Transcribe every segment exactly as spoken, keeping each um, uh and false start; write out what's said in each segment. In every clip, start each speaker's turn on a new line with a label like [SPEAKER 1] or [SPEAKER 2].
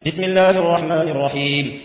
[SPEAKER 1] بسم الله الرحمن الرحيم.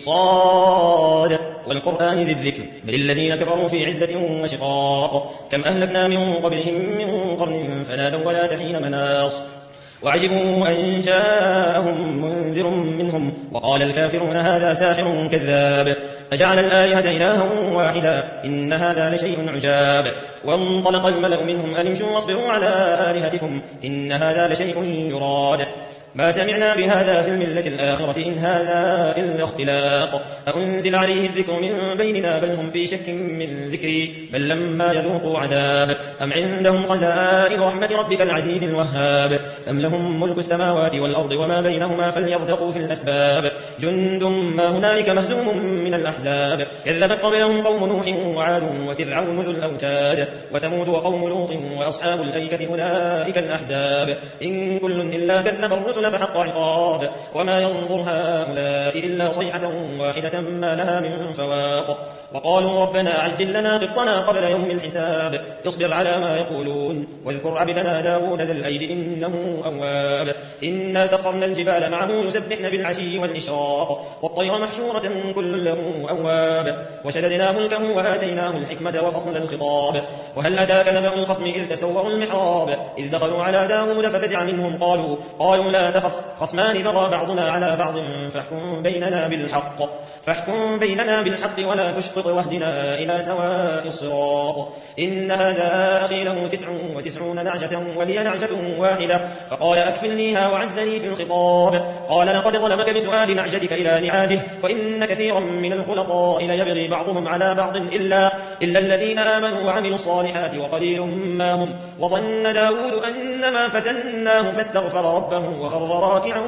[SPEAKER 1] صاد والقرآن ذي الذكر بل الذين كفروا في عزة وشقاق كم أهلكنا من قبلهم من قرن فنادوا ولا تحين مناص وعجبوا أن جاءهم منذر منهم وقال الكافرون هذا ساحر كذاب أجعل الآلهة إلها واحدا إن هذا لشيء عجاب وانطلق الملأ منهم أن امشوا واصبروا على آلهتكم إن هذا لشيء يراد ما سمعنا بهذا في الملة الآخرة إن هذا إلا اختلاق أأنزل عليه الذكر من بيننا بل هم في شك من ذكري بل لما يذوقوا عذاب أم عندهم خزائن رحمة ربك العزيز الوهاب أم لهم ملك السماوات والأرض وما بينهما فليرتقوا في الأسباب جند ما هنالك مهزوم من الأحزاب كذبت قبلهم قوم نوح وعاد وفرعون ذو الأوتاد وثمود وقوم لوط وأصحاب الأيكة أولئك الأحزاب إن كل إلا كذب الرسل فحق عقاب وما ينظر هؤلاء إلا صيحة واحدة ما لها من فواق وقالوا ربنا عجل لنا قطنا قبل يوم الحساب اصبر على ما يقولون واذكر عبدنا داود ذا الأيد إنه أواب إنا سخرنا الجبال معه يسبحن بالعشي والإشراق والطير محشورة كل له أواب وشددنا ملكه وآتيناه الحكمة وفصل الخطاب وهل أتاك نبأ الخصم إذ تسوروا المحراب إذ دخلوا على داود ففزع منهم قالوا قالوا لا تخف خصمان بغى بعضنا على بعض فاحكم بيننا بالحق فاحكم بيننا بالحق ولا تشطط واهدنا إلى سواء الصراط إن هذا أخي له تسع وتسعون نعجة ولي نعجة واحدة فقال أكفلنيها وعزني في الخطاب قال لقد ظلمك بسؤال نعجتك إلى نعاده وإن كثيرا من الخلطاء ليبغي بعضهم على بعض إلا, إلا الذين آمنوا وعملوا الصالحات وقليل ما هم وظن داود أنما فتناه فاستغفر ربه وخر راكعا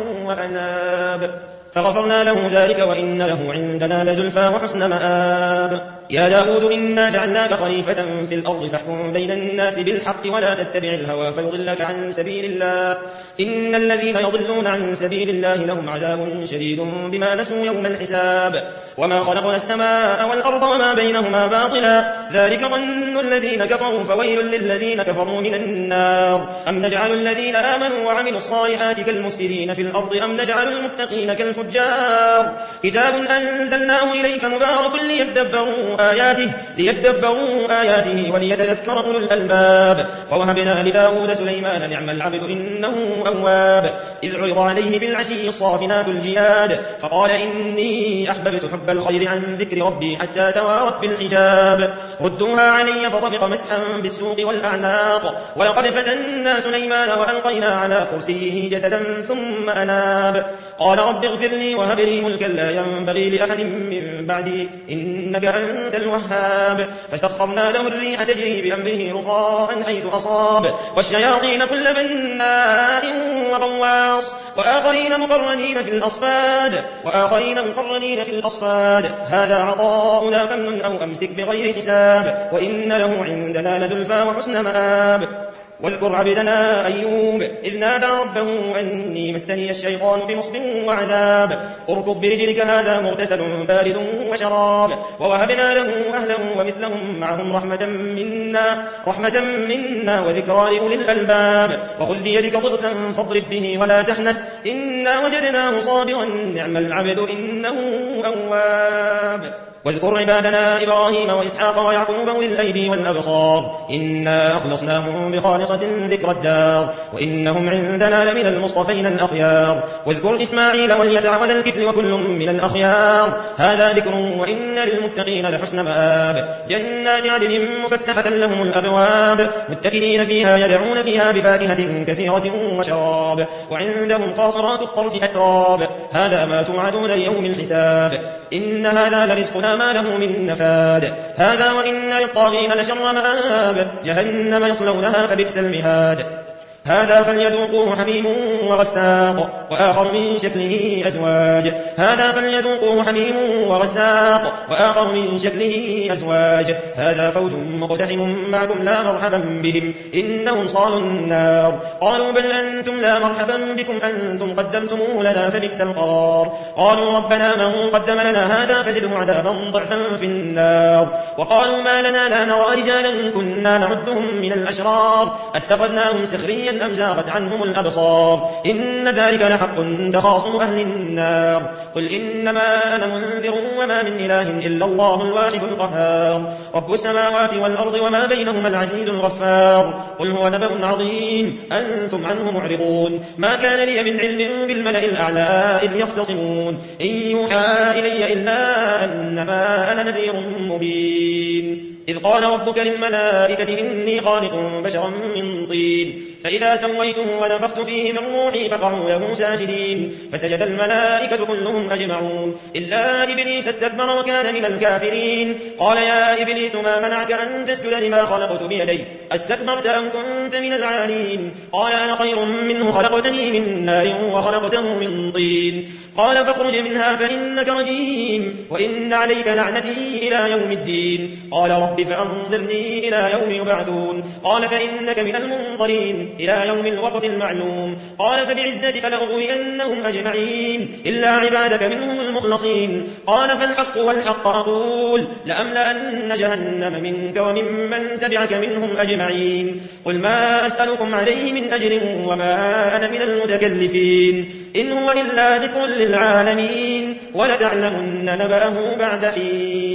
[SPEAKER 1] وأناب فغفرنا له ذلك وإن له عندنا لزلفى وحسن مآب يا داود إنا جعلناك خليفة في الأرض فاحكم بين الناس بالحق ولا تتبع الهوى فيضلك عن سبيل الله إن الذين يضلون عن سبيل الله لهم عذاب شديد بما نسوا يوم الحساب وما خلقنا السماء والأرض وما بينهما باطلا ذلك ظن الذين كفروا فويل للذين كفروا من النار أم نجعل الذين آمنوا وعملوا الصالحات كالمفسدين في الأرض أم نجعل المتقين كالفجار كتاب أنزلناه إليك مبارك ليدبروا آياته ليدبروا آياته وليتذكر أولو الألباب ووهبنا لداود سليمان نعم العبد إنه أواب إذ عرض عليه بالعشي الصافنات الجياد فقال إني أحببت حب الخير عن ذكر ربي حتى توارت بالحجاب ردوها علي فطفق مسحا بالسوق والأعناق ولقد فتنا سليمان وألقينا على كرسيه جسدا ثم أناب قال رب اغفر لي وهب لي ملكا لا ينبغي لأحد من بعدي إنك أنت الوهاب فسخرنا له الريح تجري بأمره رخاء حيث أصاب والشياطين كل بناء وغواص وآخرين مقرنين في الأصفاد وآخرين مقرنين في الأصفاد هذا عطاؤنا فمن أو أمسك بغير حساب وإن له عندنا لزلفى وحسن مآب واذكر عبدنا أيوب إذ نادى ربه أني مسني الشيطان بنصب وعذاب اركض برجلك هذا مغتسل بارد وشراب ووهبنا له أهله ومثلهم معهم رحمة منا, رحمة منا وذكرى لأولي الألباب وخذ بيدك ضغثا فاضرب به ولا تحنث إنا وجدناه صابرا نعم العبد إنه أواب واذكر عبادنا إبراهيم وإسحاق ويعقوب أولي الأيدي والأبصار إنا أخلصناهم بخالصة ذكر الدار وإنهم عندنا لمن المصطفين الأخيار واذكر إسماعيل واليسع وذا الكفل وكل من الأخيار هذا ذكر وإن للمتقين لحسن مآب جنات عدن مفتحة لهم الأبواب متكئين فيها يدعون فيها بفاكهة كثيرة وشراب وعندهم قاصرات الطرف أتراب هذا ما توعدون ليوم الحساب إن هذا لرزقنا ما له من نفاد هذا وإن للطاغين لشر مآب جهنم يصلونها فبئس المهاد هذا فليذوقوه حميم وغساق وآخر من شكله أزواج هذا فليذوقوه حميم وغساق وآخر من شكله أزواج هذا فوج مقتحم معكم لا مرحبا بهم إنهم صالوا النار قالوا بل أنتم لا مرحبا بكم أنتم قدمتموه لنا فبئس القرار قالوا ربنا من قدم لنا هذا فزده عذابا ضعفا في النار وقالوا ما لنا لا نرى رجالا كنا نعدهم من الأشرار اتخذناهم سخريا أم زاغت عنهم الأبصار إن ذلك لحق تخاصم أهل النار قل إنما أنا منذر وما من إله إلا الله الواحد القهار رب السماوات والأرض وما بينهما العزيز الغفار قل هو نبأ عظيم أنتم عنه معرضون ما كان لي من علم بالملأ الأعلى إذ يختصمون إن يوحى إلي إلا أنما أنا نذير مبين إذ قال ربك للملائكة إني خالق بشرا من طين فإذا سويته ونفخت فيه من روحي فقعوا له ساجدين فسجد الملائكة كلهم أجمعون إلا إبليس استكبر وكان من الكافرين قال يا إبليس ما منعك أن تسجد لما خلقت بيدي أستكبرت أم كنت من العالين قال أنا خير منه خلقتني من نار وخلقته من طين قال فاخرج منها فإنك رجيم وإن عليك لعنتي إلى يوم الدين قال رب فأنظرني إلى يوم يبعثون قال فإنك من المنظرين إلى يوم الوقت المعلوم قال فبعزتك لأغوينهم أجمعين إلا عبادك منهم المخلصين قال فالحق والحق أقول لأملأن جهنم منك وممن تبعك منهم أجمعين قل ما أسألكم عليه من أجر وما أنا من المتكلفين إن هو إلا ذكر للعالمين ولتعلمن نبأه بعد حين